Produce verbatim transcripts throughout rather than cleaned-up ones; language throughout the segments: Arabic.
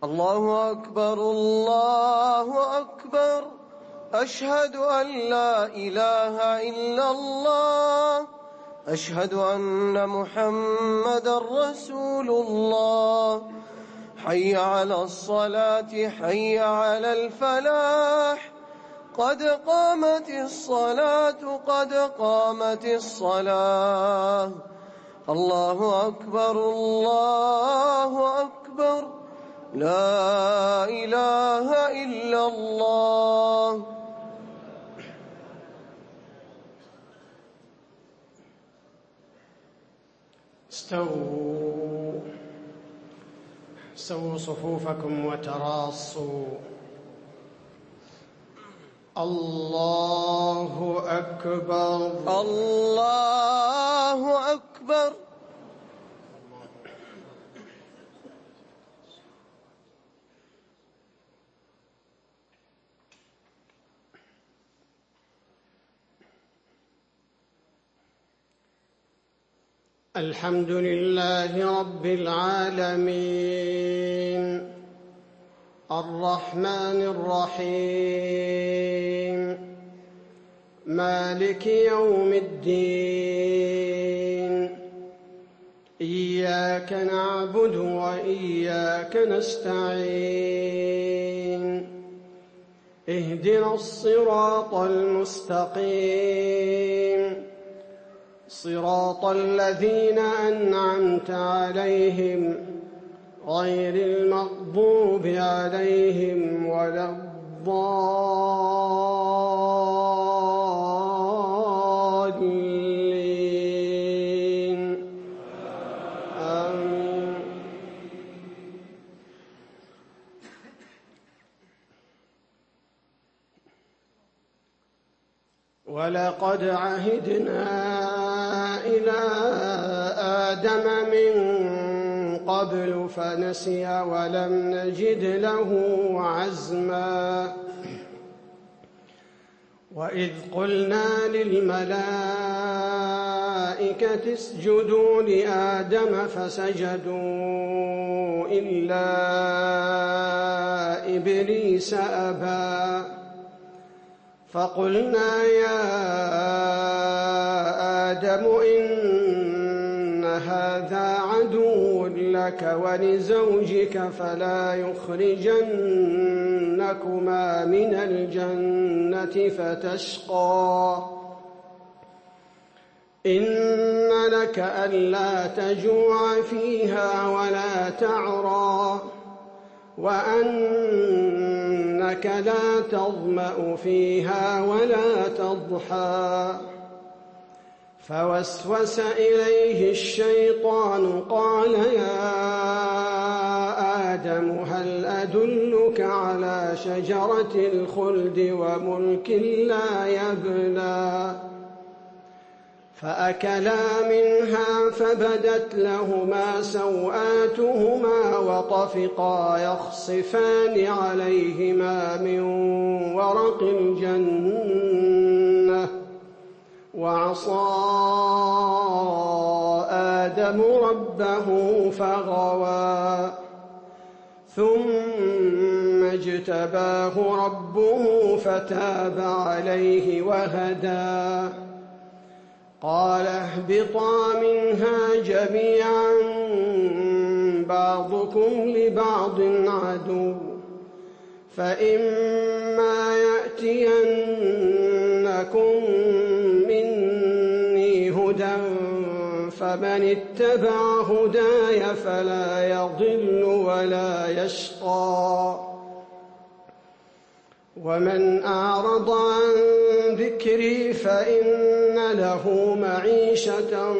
الله أكبر الله أكبر أشهد أن لا إله إلا الله أشهد أن محمدًا رسول الله حي على الصلاة حي على الفلاح قد قامت الصلاة قد قامت الصلاة الله أكبر الله أكبر لا إله إلا الله. استووا سووا صفوفكم وتراصوا. الله أكبر الله أكبر. الحمد لله رب العالمين الرحمن الرحيم مالك يوم الدين إياك نعبد وإياك نستعين اهدنا الصراط المستقيم صراط الذين أنعمت عليهم غير المغضوب عليهم ولا الضالين آمين. ولقد عهدنا إلى آدم من قبل فنسي ولم نجد له عزما وإذ قلنا للملائكة اسجدوا لآدم فسجدوا إلا إبليس أبى فقلنا يا آدم إن هذا عدو لك ولزوجك فلا يخرجنكما من الجنة فتشقى إن لك ألا تجوع فيها ولا تعرى وأنك لا تظمأ فيها ولا تضحى فوسوس إليه الشيطان قال يا آدم هل أدلك على شجرة الخلد وملك لا يبلى فأكلا منها فبدت لهما سوآتهما وطفقا يخصفان عليهما من ورق الجنة وعصى آدم ربه فغوى ثم اجتباه ربه فتاب عليه وهدى قال اهبطا منها جميعا بعضكم لبعض عدو فإما يأتينكم مني هدى فمن اتبع هداي فلا يضل ولا يشقى ومن أعرض عن ذكري فإن له معيشة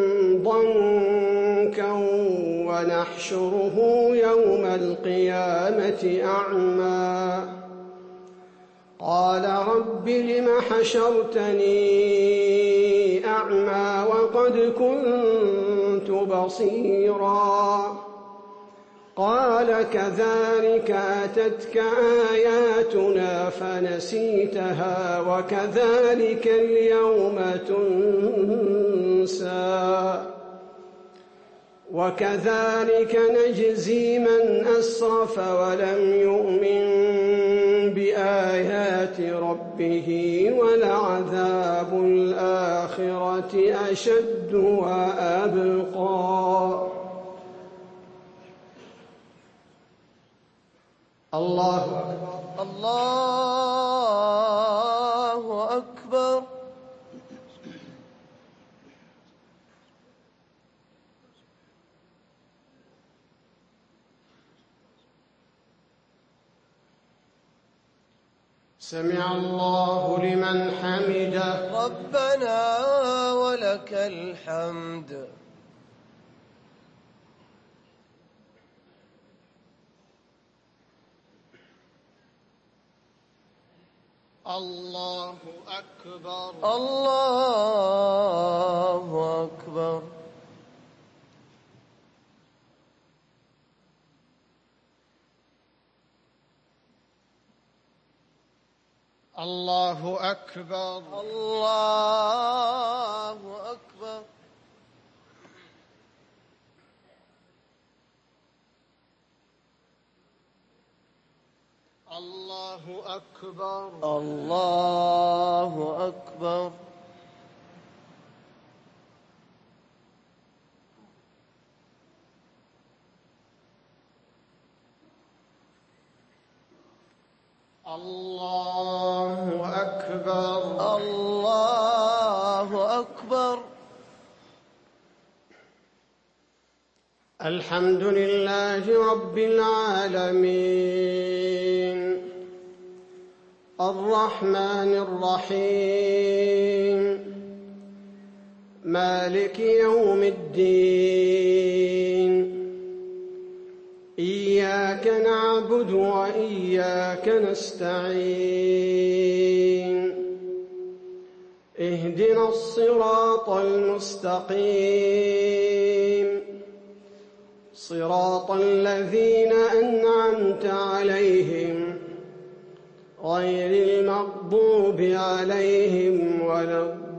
ضنكا ونحشره يوم القيامة أعمى قال رب لم حشرتني أعمى وقد كنت بصيرا قال كذلك أتتك آياتنا فنسيتها وكذلك اليوم تنسى وكذلك نجزي من أسرف ولم يؤمن بآيات ربه ولعذاب الآخرة أشد وأبقى. الله أكبر. الله أكبر. سمع الله لمن حمده. ربنا ولك الحمد. الله أكبر. الله أكبر. الله أكبر. الله أكبر. الله أكبر. الله أكبر. الله أكبر. الله أكبر. الحمد لله رب العالمين الرحمن الرحيم مالك يوم الدين إياك نعبد وإياك نستعين اهدنا الصراط المستقيم صراط الذين أنعمت عليهم غير المغضوب عليهم ولا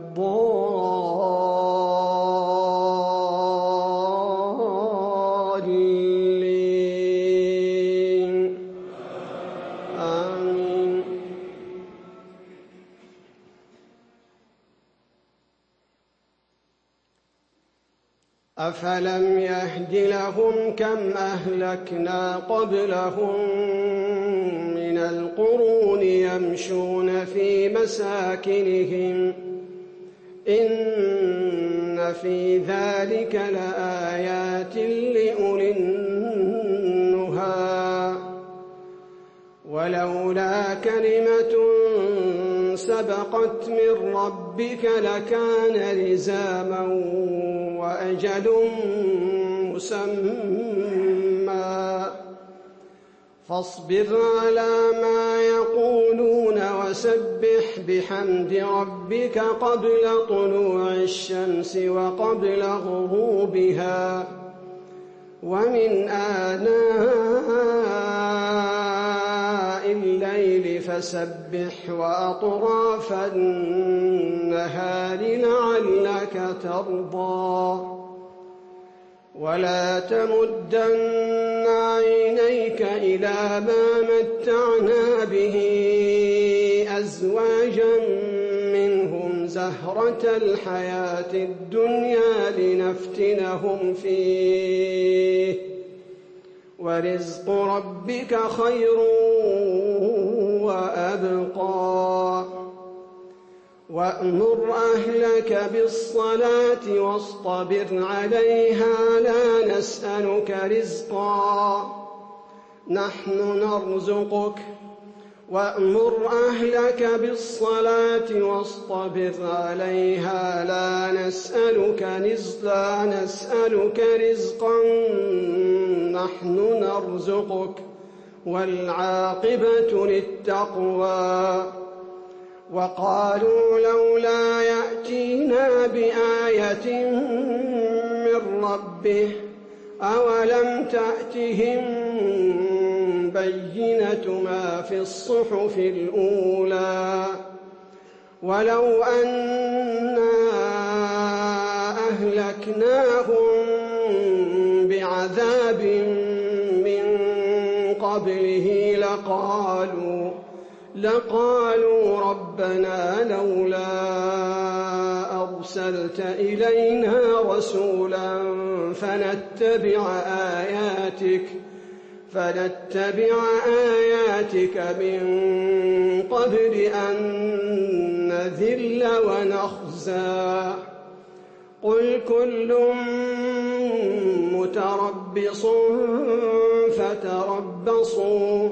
الضالين آمين. أفلم يهد لهم كم أهلكنا قبلهم من القرون يمشون في مساكنهم إن في ذلك لآيات لأولي النهى ولولا كلمة سبقت من ربك لكان لزاما وأجل مسمى فاصبر على ما يقولون وسبح بحمد ربك قبل طلوع الشمس وقبل غروبها ومن آناء الليل فسبح وأطراف النهار لعلك ترضى ولا تمدن عينيك إلى ما متعنا به أزواجا منهم زهرة الحياة الدنيا لنفتنهم فيه ورزق ربك خير وأبقى وأمر أهلك بالصلاة واصطبر عليها لا نسألك رزقا نحن نرزقك وأمر أهلك بالصلاة واصطبر عليها لا نسألك لا نسألك رزقا نحن نرزقك والعاقبة للتقوى وقالوا لولا يأتينا بآية من ربه أولم تأتهم بينة ما في الصحف الأولى ولو أنا أهلكناهم بعذاب من قبله لقالوا لقالوا ربنا لولا أرسلت إلينا رسولا فنتبع آياتك فنتبع آياتك من قبل أن نذل ونخزى قل كل متربص فتربصوا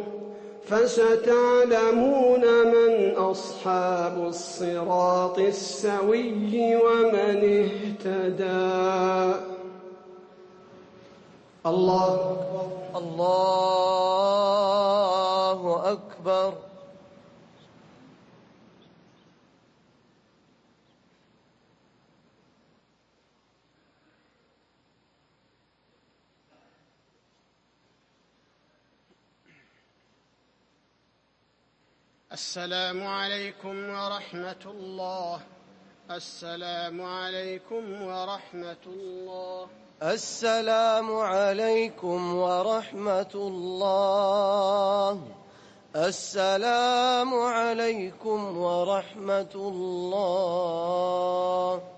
فستعلمون من أصحاب الصراط السوي ومن اهتدى. الله أكبر. الله أكبر. السلام عليكم ورحمة الله. السلام عليكم ورحمة الله. السلام عليكم ورحمة الله. السلام عليكم ورحمة الله.